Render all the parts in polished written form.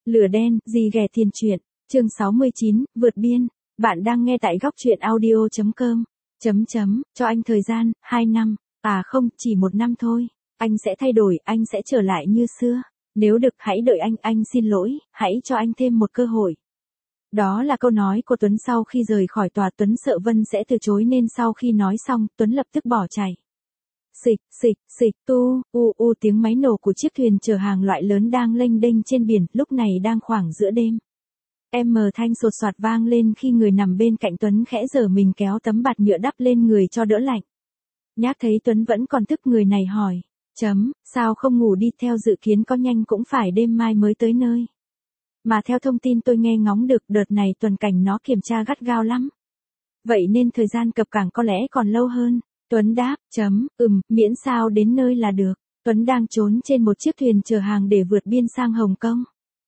Lửa đen, gì ghẻ tiền truyện, chương 69, vượt biên. Bạn đang nghe tại góc truyện audio.com. Cho anh thời gian, 2 năm. À không, chỉ 1 năm thôi. Anh sẽ thay đổi, anh sẽ trở lại như xưa. Nếu được hãy đợi anh xin lỗi, hãy cho anh thêm một cơ hội. Đó là câu nói của Tuấn sau khi rời khỏi tòa. Tuấn sợ Vân sẽ từ chối nên sau khi nói xong, Tuấn lập tức bỏ chạy. Xịch, tiếng máy nổ của chiếc thuyền chở hàng loại lớn đang lênh đênh trên biển, lúc này đang khoảng giữa đêm. Thanh sột soạt vang lên khi người nằm bên cạnh Tuấn khẽ giở mình kéo tấm bạt nhựa đắp lên người cho đỡ lạnh. Nhác thấy Tuấn vẫn còn thức, người này hỏi, sao không ngủ đi, theo dự kiến có nhanh cũng phải đêm mai mới tới nơi. Mà theo thông tin tôi nghe ngóng được, đợt này tuần cảnh nó kiểm tra gắt gao lắm. Vậy nên thời gian cập cảng có lẽ còn lâu hơn. Tuấn đáp, miễn sao đến nơi là được. Tuấn đang trốn trên một chiếc thuyền chở hàng để vượt biên sang Hồng Kông.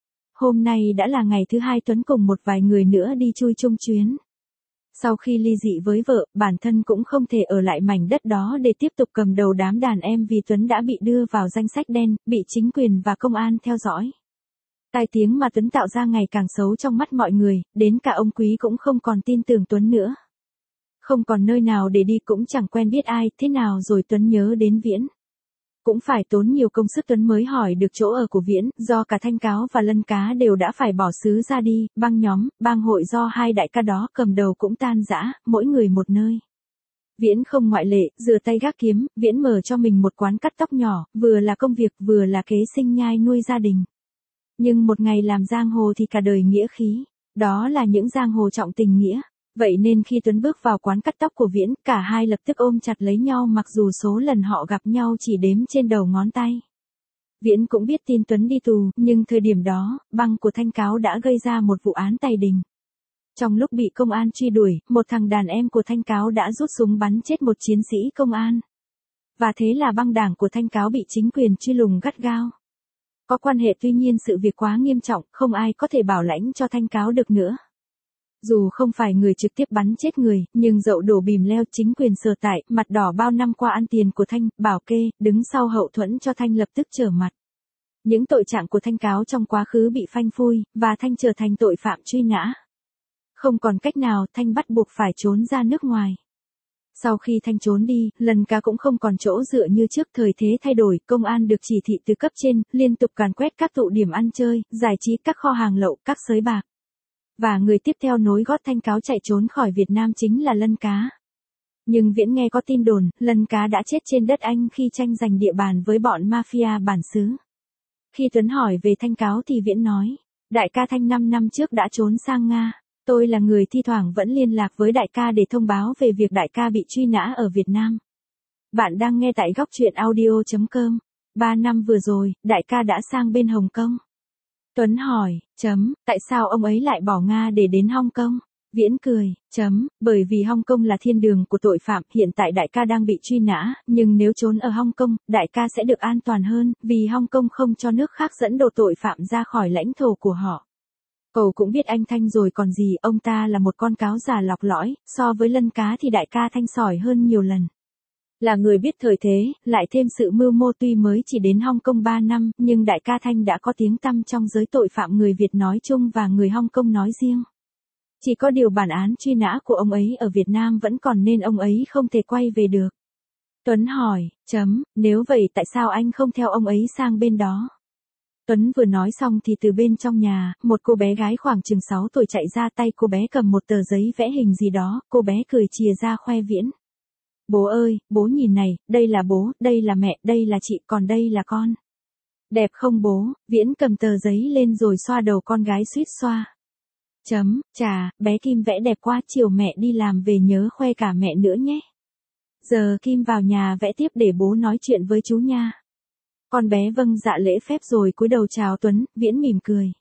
Hôm nay đã là ngày thứ 2 Tuấn cùng một vài người nữa đi chui chung chuyến. Sau khi ly dị với vợ, bản thân cũng không thể ở lại mảnh đất đó để tiếp tục cầm đầu đám đàn em vì Tuấn đã bị đưa vào danh sách đen, bị chính quyền và công an theo dõi. Tai tiếng mà Tuấn tạo ra ngày càng xấu trong mắt mọi người, đến cả ông Quý cũng không còn tin tưởng Tuấn nữa. Không còn nơi nào để đi, cũng chẳng quen biết ai, thế nào rồi Tuấn nhớ đến Viễn. Cũng phải tốn nhiều công sức Tuấn mới hỏi được chỗ ở của Viễn, do cả Thanh Cáo và Lân Cá đều đã phải bỏ xứ ra đi, bang hội do hai đại ca đó cầm đầu cũng tan rã, mỗi người một nơi. Viễn không ngoại lệ, rửa tay gác kiếm, Viễn mở cho mình một quán cắt tóc nhỏ, vừa là công việc vừa là kế sinh nhai nuôi gia đình. Nhưng một ngày làm giang hồ thì cả đời nghĩa khí, đó là những giang hồ trọng tình nghĩa. Vậy nên khi Tuấn bước vào quán cắt tóc của Viễn, cả hai lập tức ôm chặt lấy nhau mặc dù số lần họ gặp nhau chỉ đếm trên đầu ngón tay. Viễn cũng biết tin Tuấn đi tù, nhưng thời điểm đó, băng của Thanh Cáo đã gây ra một vụ án tày đình. Trong lúc bị công an truy đuổi, một thằng đàn em của Thanh Cáo đã rút súng bắn chết một chiến sĩ công an. Và thế là băng đảng của Thanh Cáo bị chính quyền truy lùng gắt gao. Có quan hệ, tuy nhiên sự việc quá nghiêm trọng, không ai có thể bảo lãnh cho Thanh Cáo được nữa. Dù không phải người trực tiếp bắn chết người, nhưng dậu đổ bìm leo, chính quyền sở tại, mặt đỏ bao năm qua ăn tiền của Thanh, bảo kê, đứng sau hậu thuẫn cho Thanh lập tức trở mặt. Những tội trạng của Thanh Cáo trong quá khứ bị phanh phui, và Thanh trở thành tội phạm truy nã. Không còn cách nào, Thanh bắt buộc phải trốn ra nước ngoài. Sau khi Thanh trốn đi, Lân Cá cũng không còn chỗ dựa như trước, thời thế thay đổi, công an được chỉ thị từ cấp trên, liên tục càn quét các tụ điểm ăn chơi, giải trí, các kho hàng lậu, các sới bạc. Và người tiếp theo nối gót Thanh Cáo chạy trốn khỏi Việt Nam chính là Lân Cá. Nhưng Viễn nghe có tin đồn, Lân Cá đã chết trên đất Anh khi tranh giành địa bàn với bọn mafia bản xứ. Khi Tuấn hỏi về Thanh Cáo thì Viễn nói, đại ca Thanh 5 năm trước đã trốn sang Nga. Tôi là người thi thoảng vẫn liên lạc với đại ca để thông báo về việc đại ca bị truy nã ở Việt Nam. Bạn đang nghe tại góc truyện audio.com. 3 năm vừa rồi, đại ca đã sang bên Hồng Kông. Tuấn hỏi, tại sao ông ấy lại bỏ Nga để đến Hong Kong? Viễn cười, bởi vì Hong Kong là thiên đường của tội phạm, hiện tại đại ca đang bị truy nã, nhưng nếu trốn ở Hong Kong, đại ca sẽ được an toàn hơn, vì Hong Kong không cho nước khác dẫn độ tội phạm ra khỏi lãnh thổ của họ. Cậu cũng biết anh Thanh rồi còn gì, ông ta là một con cáo già lọc lõi, so với Lân Cá thì đại ca Thanh sỏi hơn nhiều lần. Là người biết thời thế, lại thêm sự mưu mô, tuy mới chỉ đến Hong Kong 3 năm, nhưng đại ca Thanh đã có tiếng tăm trong giới tội phạm người Việt nói chung và người Hong Kong nói riêng. Chỉ có điều bản án truy nã của ông ấy ở Việt Nam vẫn còn nên ông ấy không thể quay về được. Tuấn hỏi, nếu vậy tại sao anh không theo ông ấy sang bên đó? Tuấn vừa nói xong thì từ bên trong nhà, một cô bé gái khoảng chừng 6 tuổi chạy ra, tay cô bé cầm một tờ giấy vẽ hình gì đó, cô bé cười chìa ra khoe Viễn. Bố ơi, bố nhìn này, đây là bố, đây là mẹ, đây là chị, còn đây là con. Đẹp không bố? Viễn cầm tờ giấy lên rồi xoa đầu con gái suýt xoa. Chà, bé Kim vẽ đẹp quá, chiều mẹ đi làm về nhớ khoe cả mẹ nữa nhé. Giờ Kim vào nhà vẽ tiếp để bố nói chuyện với chú nha. Con bé vâng dạ lễ phép rồi cúi đầu chào Tuấn. Viễn mỉm cười.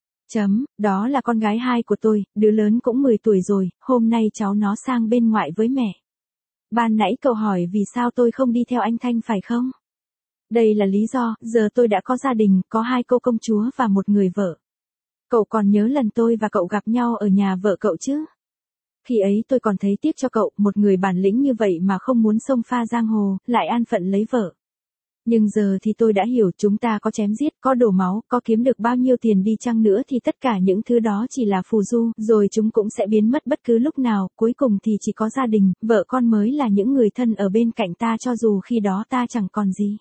Đó là con gái 2 của tôi, đứa lớn cũng 10 tuổi rồi, hôm nay cháu nó sang bên ngoại với mẹ. Ban nãy cậu hỏi vì sao tôi không đi theo anh Thanh phải không? Đây là lý do, giờ tôi đã có gia đình, có 2 cô công chúa và một người vợ. Cậu còn nhớ lần tôi và cậu gặp nhau ở nhà vợ cậu chứ? Khi ấy tôi còn thấy tiếc cho cậu, một người bản lĩnh như vậy mà không muốn xông pha giang hồ, lại an phận lấy vợ. Nhưng giờ thì tôi đã hiểu, chúng ta có chém giết, có đổ máu, có kiếm được bao nhiêu tiền đi chăng nữa thì tất cả những thứ đó chỉ là phù du, rồi chúng cũng sẽ biến mất bất cứ lúc nào, cuối cùng thì chỉ có gia đình, vợ con mới là những người thân ở bên cạnh ta cho dù khi đó ta chẳng còn gì.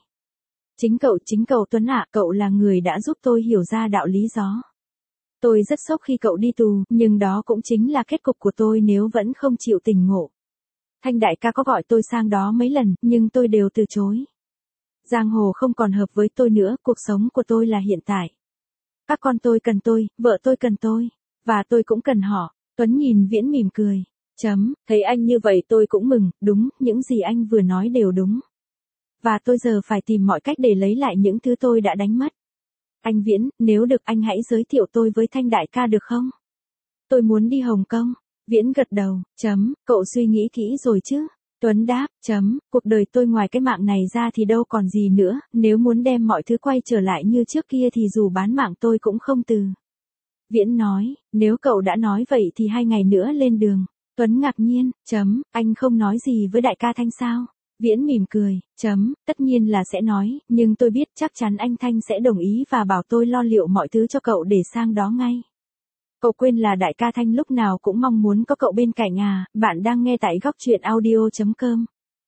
Chính cậu Tuấn ạ, cậu là người đã giúp tôi hiểu ra đạo lý đó. Tôi rất sốc khi cậu đi tù, nhưng đó cũng chính là kết cục của tôi nếu vẫn không chịu tỉnh ngộ. Thanh đại ca có gọi tôi sang đó mấy lần, nhưng tôi đều từ chối. Giang hồ không còn hợp với tôi nữa, cuộc sống của tôi là hiện tại. Các con tôi cần tôi, vợ tôi cần tôi, và tôi cũng cần họ. Tuấn nhìn Viễn mỉm cười. Thấy anh như vậy tôi cũng mừng, đúng, những gì anh vừa nói đều đúng. Và tôi giờ phải tìm mọi cách để lấy lại những thứ tôi đã đánh mất. Anh Viễn, nếu được anh hãy giới thiệu tôi với Thanh đại ca được không? Tôi muốn đi Hồng Kông. Viễn gật đầu. Cậu suy nghĩ kỹ rồi chứ? Tuấn đáp. Cuộc đời tôi ngoài cái mạng này ra thì đâu còn gì nữa, nếu muốn đem mọi thứ quay trở lại như trước kia thì dù bán mạng tôi cũng không từ. Viễn nói. Nếu cậu đã nói vậy thì 2 ngày nữa lên đường. Tuấn ngạc nhiên. Anh không nói gì với đại ca Thanh sao? Viễn mỉm cười. Tất nhiên là sẽ nói, nhưng tôi biết chắc chắn anh Thanh sẽ đồng ý và bảo tôi lo liệu mọi thứ cho cậu để sang đó ngay. Cậu quên là đại ca Thanh lúc nào cũng mong muốn có cậu bên cạnh à, bạn đang nghe tại góc truyện audio.com.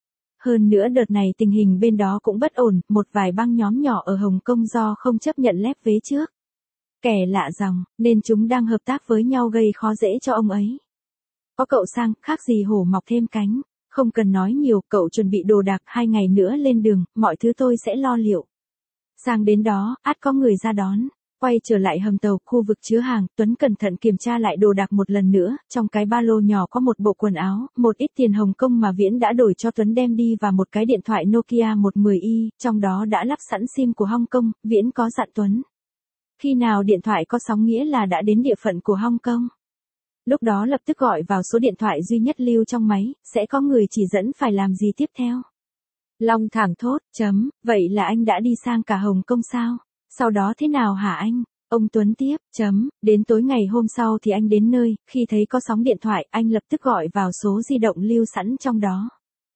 Hơn nữa đợt này tình hình bên đó cũng bất ổn, một vài băng nhóm nhỏ ở Hồng Kông do không chấp nhận lép vế trước. Kẻ lạ dòng, nên chúng đang hợp tác với nhau gây khó dễ cho ông ấy. Có cậu sang, khác gì hổ mọc thêm cánh. Không cần nói nhiều, cậu chuẩn bị đồ đạc, 2 ngày nữa lên đường, mọi thứ tôi sẽ lo liệu. Sang đến đó, ắt có người ra đón. Quay trở lại hầm tàu, khu vực chứa hàng, Tuấn cẩn thận kiểm tra lại đồ đạc một lần nữa, trong cái ba lô nhỏ có một bộ quần áo, một ít tiền Hồng Kông mà Viễn đã đổi cho Tuấn đem đi và một cái điện thoại Nokia 110i, trong đó đã lắp sẵn SIM của Hong Kong, Viễn có dặn Tuấn. Khi nào điện thoại có sóng nghĩa là đã đến địa phận của Hong Kong. Lúc đó lập tức gọi vào số điện thoại duy nhất lưu trong máy, sẽ có người chỉ dẫn phải làm gì tiếp theo. Long thẳng thốt. Vậy là anh đã đi sang cả Hồng Kông sao? Sau đó thế nào hả anh? Ông Tuấn tiếp. Đến tối ngày hôm sau thì anh đến nơi, khi thấy có sóng điện thoại, anh lập tức gọi vào số di động lưu sẵn trong đó.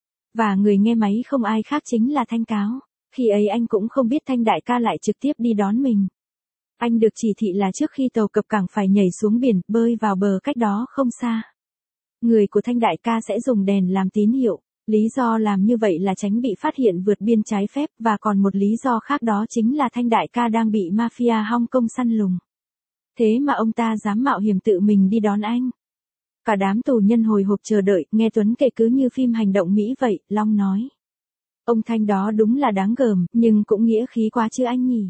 Và người nghe máy không ai khác chính là Thanh Cáo. Khi ấy anh cũng không biết Thanh đại ca lại trực tiếp đi đón mình. Anh được chỉ thị là trước khi tàu cập cảng phải nhảy xuống biển, bơi vào bờ cách đó không xa. Người của Thanh đại ca sẽ dùng đèn làm tín hiệu. Lý do làm như vậy là tránh bị phát hiện vượt biên trái phép, và còn một lý do khác đó chính là Thanh đại ca đang bị mafia Hong Kong săn lùng. Thế mà ông ta dám mạo hiểm tự mình đi đón anh. Cả đám tù nhân hồi hộp chờ đợi, nghe Tuấn kể cứ như phim hành động Mỹ vậy, Long nói. Ông Thanh đó đúng là đáng gờm, nhưng cũng nghĩa khí quá chứ anh nhỉ.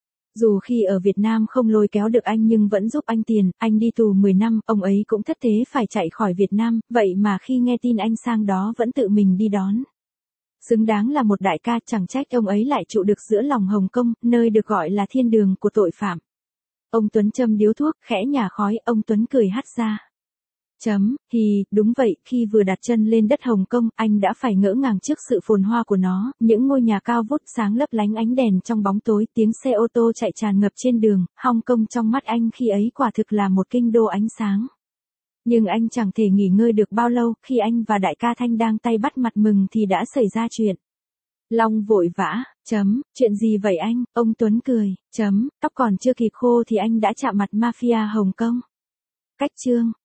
Dù khi ở Việt Nam không lôi kéo được anh nhưng vẫn giúp anh tiền, anh đi tù 10 năm, ông ấy cũng thất thế phải chạy khỏi Việt Nam, vậy mà khi nghe tin anh sang đó vẫn tự mình đi đón. Xứng đáng là một đại ca, chẳng trách ông ấy lại trụ được giữa lòng Hồng Kông, nơi được gọi là thiên đường của tội phạm. Ông Tuấn châm điếu thuốc, khẽ nhả khói, ông Tuấn cười hắt ra. Đúng vậy, khi vừa đặt chân lên đất Hồng Kông, anh đã phải ngỡ ngàng trước sự phồn hoa của nó, những ngôi nhà cao vút sáng lấp lánh ánh đèn trong bóng tối, tiếng xe ô tô chạy tràn ngập trên đường, Hồng Kông trong mắt anh khi ấy quả thực là một kinh đô ánh sáng. Nhưng anh chẳng thể nghỉ ngơi được bao lâu, khi anh và đại ca Thanh đang tay bắt mặt mừng thì đã xảy ra chuyện. Long vội vã. Chuyện gì vậy anh? Ông Tuấn cười. Tóc còn chưa kịp khô thì anh đã chạm mặt mafia Hồng Kông. Cách chương.